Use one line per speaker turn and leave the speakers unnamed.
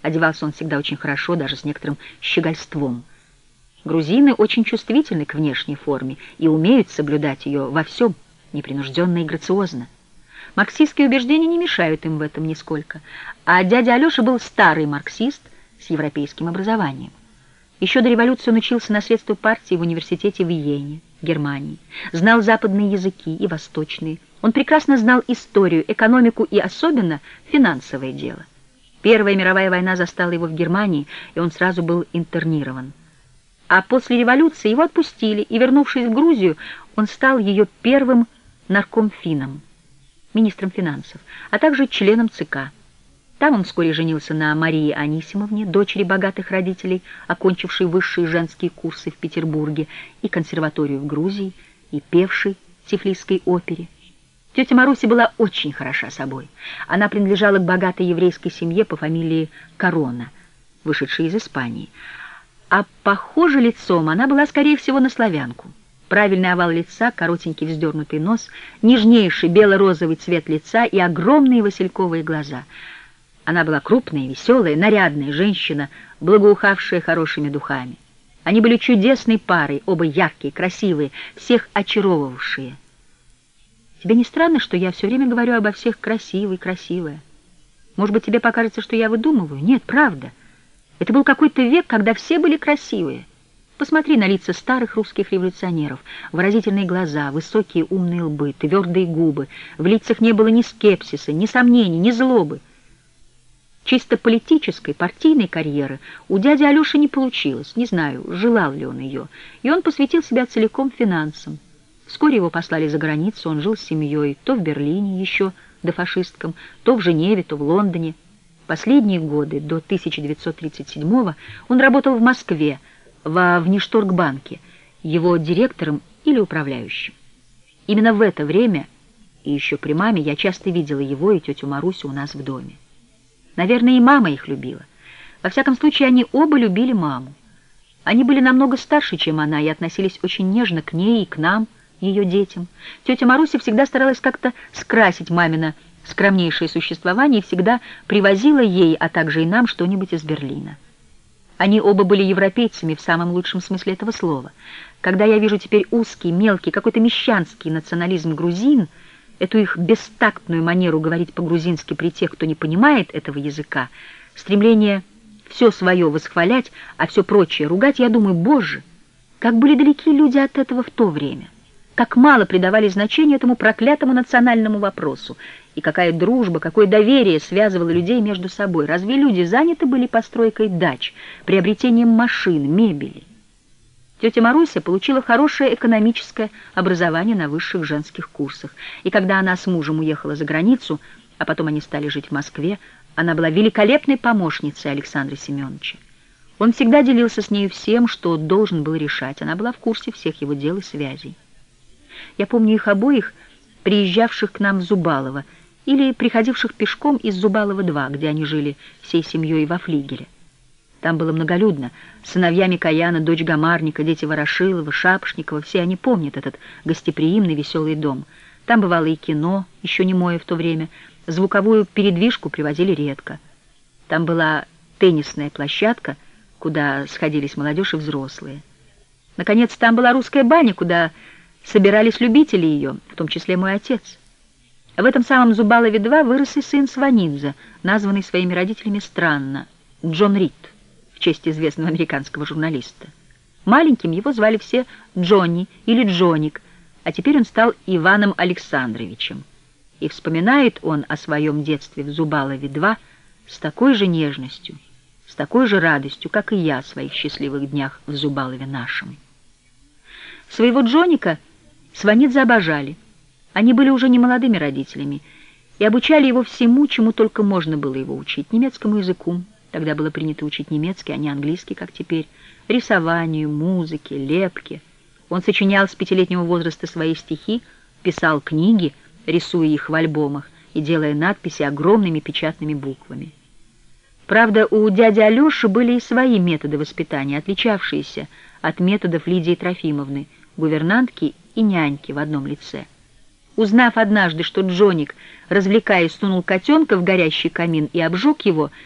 Одевался он всегда очень хорошо, даже с некоторым щегольством. Грузины очень чувствительны к внешней форме и умеют соблюдать ее во всем, непринужденно и грациозно. Марксистские убеждения не мешают им в этом нисколько, а дядя Алеша был старый марксист с европейским образованием. Еще до революции он учился на средства партии в университете в Йене, Германии, знал западные языки и восточные. Он прекрасно знал историю, экономику и особенно финансовое дело. Первая мировая война застала его в Германии, и он сразу был интернирован. А после революции его отпустили, и, вернувшись в Грузию, он стал ее первым наркомфином, министром финансов, а также членом ЦК. Там он вскоре женился на Марии Анисимовне, дочери богатых родителей, окончившей высшие женские курсы в Петербурге и консерваторию в Грузии, и певшей в Тифлисской опере. Тетя Маруся была очень хороша собой. Она принадлежала к богатой еврейской семье по фамилии Корона, вышедшей из Испании. А похожа лицом она была, скорее всего, на славянку. Правильный овал лица, коротенький вздернутый нос, нежнейший бело-розовый цвет лица и огромные васильковые глаза. Она была крупная, веселая, нарядная женщина, благоухавшая хорошими духами. Они были чудесной парой, оба яркие, красивые, всех очаровывавшие. Тебе не странно, что я все время говорю обо всех красивой, красивая? Может быть, тебе покажется, что я выдумываю? Нет, правда. Это был какой-то век, когда все были красивые. Посмотри на лица старых русских революционеров. Выразительные глаза, высокие умные лбы, твердые губы. В лицах не было ни скепсиса, ни сомнений, ни злобы. Чисто политической, партийной карьеры у дяди Алёши не получилось. Не знаю, желал ли он ее. И он посвятил себя целиком финансам. Вскоре его послали за границу, он жил с семьей то в Берлине, еще дофашистком, то в Женеве, то в Лондоне. Последние годы, до 1937-го, он работал в Москве, во Внешторгбанке, его директором или управляющим. Именно в это время, и еще при маме, я часто видела его и тетю Марусю у нас в доме. Наверное, и мама их любила. Во всяком случае, они оба любили маму. Они были намного старше, чем она, и относились очень нежно к ней и к нам, ее детям. Тетя Маруся всегда старалась как-то скрасить мамино скромнейшее существование и всегда привозила ей, а также и нам, что-нибудь из Берлина. Они оба были европейцами в самом лучшем смысле этого слова. Когда я вижу теперь узкий, мелкий, какой-то мещанский национализм грузин, эту их бестактную манеру говорить по-грузински при тех, кто не понимает этого языка, стремление все свое восхвалять, а все прочее ругать, я думаю, боже, как были далеки люди от этого в то время, как мало придавали значения этому проклятому национальному вопросу, и какая дружба, какое доверие связывало людей между собой. Разве люди заняты были постройкой дач, приобретением машин, мебели? Тетя Маруся получила хорошее экономическое образование на высших женских курсах, и когда она с мужем уехала за границу, а потом они стали жить в Москве, она была великолепной помощницей Александра Семеновича. Он всегда делился с нею всем, что должен был решать. Она была в курсе всех его дел и связей. Я помню их обоих, приезжавших к нам в Зубалово, или приходивших пешком из Зубалова-2, где они жили всей семьей во флигеле. Там было многолюдно. Сыновья Микояна, дочь Гамарника, дети Ворошилова, Шапошникова, все они помнят этот гостеприимный веселый дом. Там бывало и кино, еще немое в то время, звуковую передвижку привозили редко. Там была теннисная площадка, куда сходились молодежь и взрослые. Наконец, там была русская баня, куда собирались любители ее, в том числе мой отец. В этом самом Зубалове-2 вырос и сын Сванидзе, названный своими родителями странно — Джон Рид, в честь известного американского журналиста. Маленьким его звали все Джонни или Джоник, а теперь он стал Иваном Александровичем. И вспоминает он о своем детстве в Зубалове-2 с такой же нежностью, с такой же радостью, как и я о своих счастливых днях в Зубалове нашем. Своего Джоника Сванидзе обожали. Они были уже не молодыми родителями и обучали его всему, чему только можно было его учить. Немецкому языку, тогда было принято учить немецкий, а не английский, как теперь, рисованию, музыке, лепке. Он сочинял с 5-летнего возраста свои стихи, писал книги, рисуя их в альбомах и делая надписи огромными печатными буквами. Правда, у дяди Алёши были и свои методы воспитания, отличавшиеся от методов Лидии Трофимовны, гувернантки и няньки в одном лице. Узнав однажды, что Джоник, развлекаясь, сунул котенка в горящий камин и обжег его,